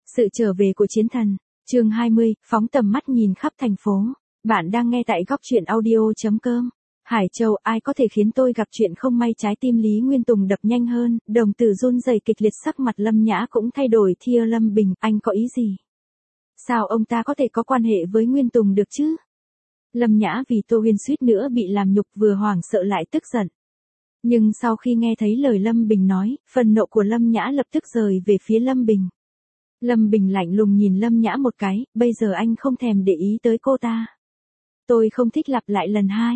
Sự trở về của chiến thần, chương 20, phóng tầm mắt nhìn khắp thành phố. Bạn đang nghe tại góc truyện audio.com. Hải Châu, ai có thể khiến tôi gặp chuyện không may? Trái tim Lý Nguyên Tùng đập nhanh hơn, đồng tử run rẩy kịch liệt, sắc mặt Lâm Nhã cũng thay đổi. Thưa Lâm Bình, anh có ý gì? Sao ông ta có thể có quan hệ với Nguyên Tùng được chứ? Lâm Nhã vì Tô Huyên suýt nữa bị làm nhục, vừa hoảng sợ lại tức giận. Nhưng sau khi nghe thấy lời Lâm Bình nói, phần nộ của Lâm Nhã lập tức rời về phía Lâm Bình. Lâm Bình lạnh lùng nhìn Lâm Nhã một cái, bây giờ anh không thèm để ý tới cô ta. Tôi không thích lặp lại lần hai.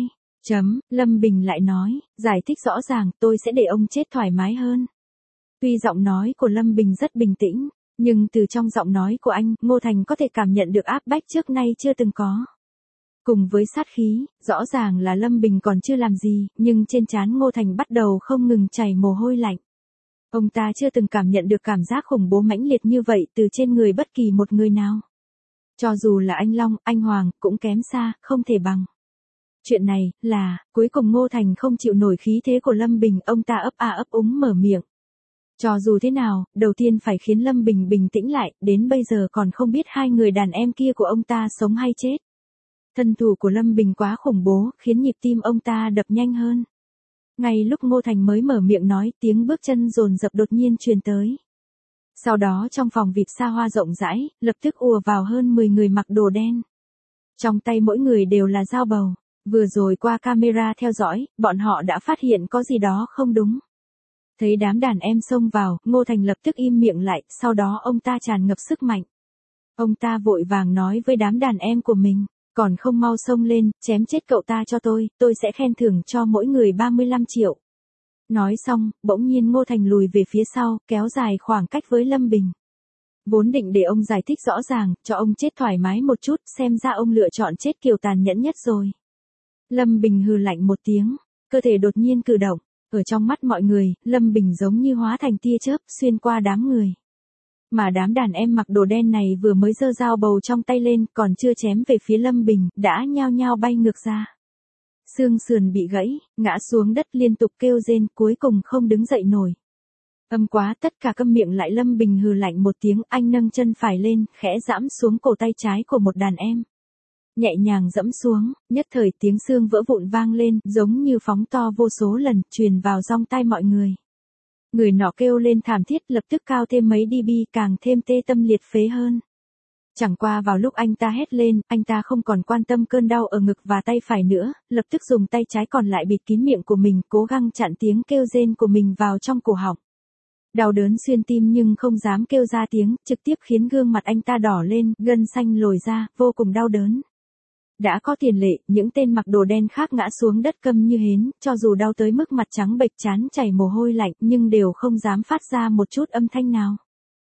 Lâm Bình lại nói, giải thích rõ ràng, tôi sẽ để ông chết thoải mái hơn. Tuy giọng nói của Lâm Bình rất bình tĩnh, nhưng từ trong giọng nói của anh, Ngô Thành có thể cảm nhận được áp bách trước nay chưa từng có. Cùng với sát khí, rõ ràng là Lâm Bình còn chưa làm gì, nhưng trên trán Ngô Thành bắt đầu không ngừng chảy mồ hôi lạnh. Ông ta chưa từng cảm nhận được cảm giác khủng bố mãnh liệt như vậy từ trên người bất kỳ một người nào. Cho dù là anh Long, anh Hoàng, cũng kém xa, không thể bằng. Chuyện này, cuối cùng Ngô Thành không chịu nổi khí thế của Lâm Bình, ông ta ấp úng mở miệng. Cho dù thế nào, đầu tiên phải khiến Lâm Bình bình tĩnh lại, đến bây giờ còn không biết hai người đàn em kia của ông ta sống hay chết. Thân thủ của Lâm Bình quá khủng bố, khiến nhịp tim ông ta đập nhanh hơn. Ngay lúc Ngô Thành mới mở miệng nói, tiếng bước chân dồn dập đột nhiên truyền tới. Sau đó trong phòng VIP xa hoa rộng rãi, lập tức ùa vào hơn 10 người mặc đồ đen. Trong tay mỗi người đều là dao bầu. Vừa rồi qua camera theo dõi, bọn họ đã phát hiện có gì đó không đúng. Thấy đám đàn em xông vào, Ngô Thành lập tức im miệng lại, sau đó ông ta tràn ngập sức mạnh. Ông ta vội vàng nói với đám đàn em của mình, còn không mau xông lên, chém chết cậu ta cho tôi sẽ khen thưởng cho mỗi người 35 triệu. Nói xong, bỗng nhiên Ngô Thành lùi về phía sau, kéo dài khoảng cách với Lâm Bình. Vốn định để ông giải thích rõ ràng, cho ông chết thoải mái một chút, xem ra ông lựa chọn chết kiểu tàn nhẫn nhất rồi. Lâm Bình hừ lạnh một tiếng, cơ thể đột nhiên cử động, ở trong mắt mọi người, Lâm Bình giống như hóa thành tia chớp xuyên qua đám người. Mà đám đàn em mặc đồ đen này vừa mới giơ dao bầu trong tay lên, còn chưa chém về phía Lâm Bình, đã nhao nhao bay ngược ra. Xương sườn bị gãy, ngã xuống đất liên tục kêu rên, cuối cùng không đứng dậy nổi. Âm quá, tất cả câm miệng lại. Lâm Bình hừ lạnh một tiếng, anh nâng chân phải lên, khẽ giẫm xuống cổ tay trái của một đàn em. Nhẹ nhàng giẫm xuống, nhất thời tiếng xương vỡ vụn vang lên, giống như phóng to vô số lần, truyền vào trong tai mọi người. Người nọ kêu lên thảm thiết, lập tức cao thêm mấy dB, càng thêm tê tâm liệt phế hơn. Chẳng qua vào lúc anh ta hét lên, anh ta không còn quan tâm cơn đau ở ngực và tay phải nữa, lập tức dùng tay trái còn lại bịt kín miệng của mình, cố gắng chặn tiếng kêu rên của mình vào trong cổ họng. Đau đớn xuyên tim nhưng không dám kêu ra tiếng, trực tiếp khiến gương mặt anh ta đỏ lên, gân xanh lồi ra, vô cùng đau đớn. Đã có tiền lệ, những tên mặc đồ đen khác ngã xuống đất câm như hến, cho dù đau tới mức mặt trắng bệch, trán chảy mồ hôi lạnh, nhưng đều không dám phát ra một chút âm thanh nào.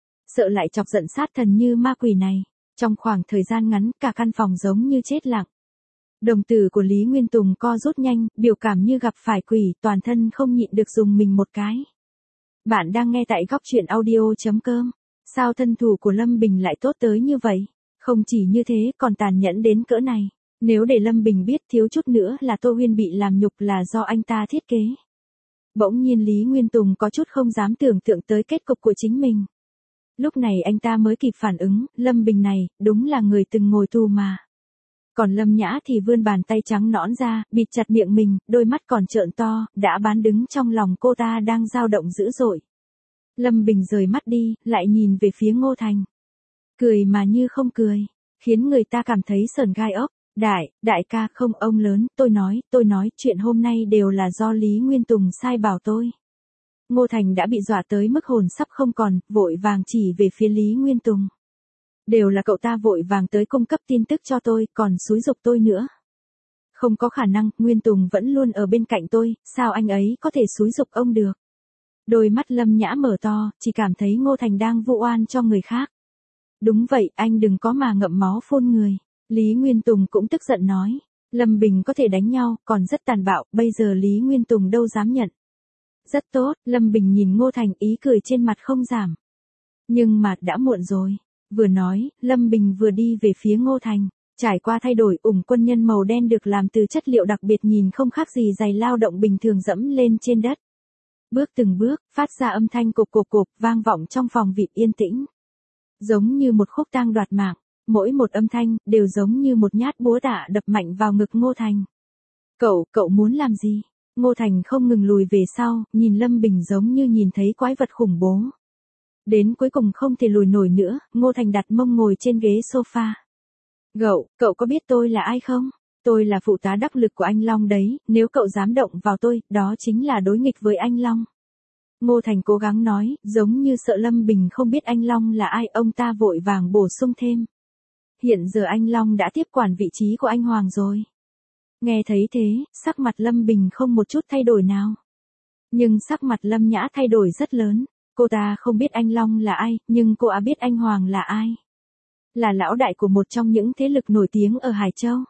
Sợ lại chọc giận sát thần như ma quỷ này. Trong khoảng thời gian ngắn, cả căn phòng giống như chết lặng. Đồng tử của Lý Nguyên Tùng co rút nhanh, biểu cảm như gặp phải quỷ, toàn thân không nhịn được dùng mình một cái. Bạn đang nghe tại góc truyện audio.com. Sao thân thủ của Lâm Bình lại tốt tới như vậy? Không chỉ như thế, còn tàn nhẫn đến cỡ này. Nếu để Lâm Bình biết, thiếu chút nữa là Tô Huyên bị làm nhục là do anh ta thiết kế. Bỗng nhiên Lý Nguyên Tùng có chút không dám tưởng tượng tới kết cục của chính mình. Lúc này anh ta mới kịp phản ứng, Lâm Bình này, đúng là người từng ngồi tù mà. Còn Lâm Nhã thì vươn bàn tay trắng nõn ra, bịt chặt miệng mình, đôi mắt còn trợn to, đã bán đứng trong lòng cô ta đang dao động dữ dội. Lâm Bình rời mắt đi, lại nhìn về phía Ngô Thành. Cười mà như không cười, khiến người ta cảm thấy sởn gai ốc. Đại ca, không ông lớn, tôi nói, chuyện hôm nay đều là do Lý Nguyên Tùng sai bảo tôi. Ngô Thành đã bị dọa tới mức hồn sắp không còn, vội vàng chỉ về phía Lý Nguyên Tùng. Đều là cậu ta vội vàng tới cung cấp tin tức cho tôi, còn xúi giục tôi nữa. Không có khả năng, Nguyên Tùng vẫn luôn ở bên cạnh tôi, sao anh ấy có thể xúi giục ông được? Đôi mắt Lâm Nhã mở to, chỉ cảm thấy Ngô Thành đang vu oan cho người khác. Đúng vậy, anh đừng có mà ngậm máu phun người. Lý Nguyên Tùng cũng tức giận nói. Lâm Bình có thể đánh nhau, còn rất tàn bạo, bây giờ Lý Nguyên Tùng đâu dám nhận. Rất tốt, Lâm Bình nhìn Ngô Thành, ý cười trên mặt không giảm. Nhưng mà, đã muộn rồi. Vừa nói, Lâm Bình vừa đi về phía Ngô Thành. Trải qua thay đổi, quân nhân màu đen được làm từ chất liệu đặc biệt, nhìn không khác gì giày lao động bình thường dẫm lên trên đất. Bước từng bước, phát ra âm thanh cộp, vang vọng trong phòng VIP yên tĩnh. giống như một khúc tang đoạt mạng, mỗi một âm thanh đều giống như một nhát búa tạ đập mạnh vào ngực Ngô Thành. Cậu muốn làm gì? Ngô Thành không ngừng lùi về sau, nhìn Lâm Bình giống như nhìn thấy quái vật khủng bố. Đến cuối cùng không thể lùi nổi nữa, Ngô Thành đặt mông ngồi trên ghế sofa. Cậu có biết tôi là ai không? Tôi là phụ tá đắc lực của anh Long đấy, nếu cậu dám động vào tôi, đó chính là đối nghịch với anh Long. Ngô Thành cố gắng nói, giống như sợ Lâm Bình không biết anh Long là ai, ông ta vội vàng bổ sung thêm. Hiện giờ anh Long đã tiếp quản vị trí của anh Hoàng rồi. Nghe thấy thế, sắc mặt Lâm Bình không một chút thay đổi nào. Nhưng sắc mặt Lâm Nhã thay đổi rất lớn. Cô ta không biết anh Long là ai, nhưng cô biết anh Hoàng là ai. Là lão đại của một trong những thế lực nổi tiếng ở Hải Châu.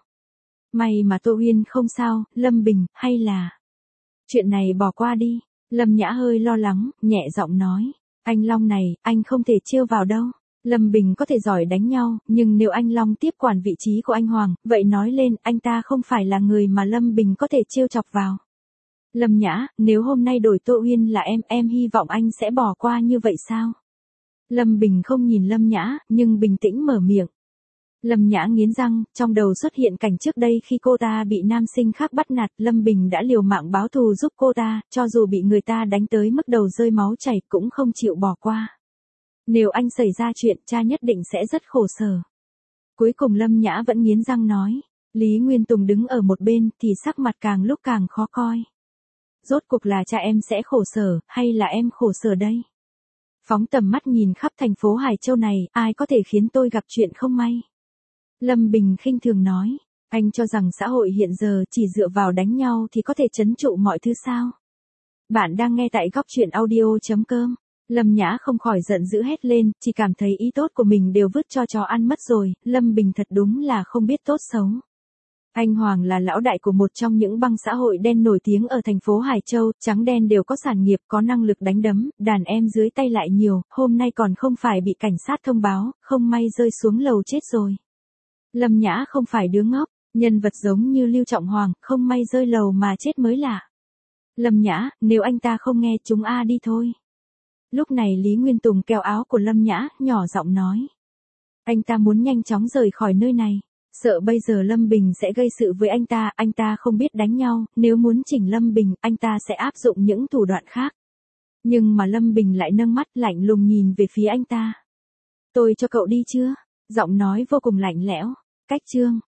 May mà Tô Uyên không sao, Lâm Bình, hay là... Chuyện này bỏ qua đi. Lâm Nhã hơi lo lắng, nhẹ giọng nói. Anh Long này, anh không thể trêu vào đâu. Lâm Bình có thể giỏi đánh nhau, nhưng nếu anh Long tiếp quản vị trí của anh Hoàng, vậy nói lên anh ta không phải là người mà Lâm Bình có thể trêu chọc vào. Lâm Nhã, nếu hôm nay đổi Tô Uyên là em hy vọng anh sẽ bỏ qua như vậy sao? Lâm Bình không nhìn Lâm Nhã, nhưng bình tĩnh mở miệng. Lâm Nhã nghiến răng, trong đầu xuất hiện cảnh trước đây khi cô ta bị nam sinh khác bắt nạt, Lâm Bình đã liều mạng báo thù giúp cô ta, cho dù bị người ta đánh tới mức đầu rơi máu chảy cũng không chịu bỏ qua. Nếu anh xảy ra chuyện, cha nhất định sẽ rất khổ sở. Cuối cùng Lâm Nhã vẫn nghiến răng nói. Lý Nguyên Tùng đứng ở một bên thì sắc mặt càng lúc càng khó coi. Rốt cuộc là cha em sẽ khổ sở, hay là em khổ sở đây? Phóng tầm mắt nhìn khắp thành phố Hải Châu này, ai có thể khiến tôi gặp chuyện không may? Lâm Bình khinh thường nói. Anh cho rằng xã hội hiện giờ chỉ dựa vào đánh nhau thì có thể trấn trụ mọi thứ sao? Bạn đang nghe tại góc chuyện audio.com. Lâm Nhã không khỏi giận dữ hét lên, chỉ cảm thấy ý tốt của mình đều vứt cho chó ăn mất rồi, Lâm Bình thật đúng là không biết tốt xấu. Anh Hoàng là lão đại của một trong những băng xã hội đen nổi tiếng ở thành phố Hải Châu, trắng đen đều có sản nghiệp, có năng lực đánh đấm, đàn em dưới tay lại nhiều, hôm nay còn không phải bị cảnh sát thông báo, không may rơi xuống lầu chết rồi. Lâm Nhã không phải đứa ngốc, nhân vật giống như Lưu Trọng Hoàng, không may rơi lầu mà chết mới lạ. Lâm Nhã, nếu anh ta không nghe chúng đi thôi. Lúc này Lý Nguyên Tùng kéo áo của Lâm Nhã, nhỏ giọng nói. Anh ta muốn nhanh chóng rời khỏi nơi này. Sợ bây giờ Lâm Bình sẽ gây sự với anh ta không biết đánh nhau, nếu muốn chỉnh Lâm Bình, anh ta sẽ áp dụng những thủ đoạn khác. Nhưng mà Lâm Bình lại nâng mắt lạnh lùng nhìn về phía anh ta. Tôi cho cậu đi chưa? Giọng nói vô cùng lạnh lẽo. Cách chương.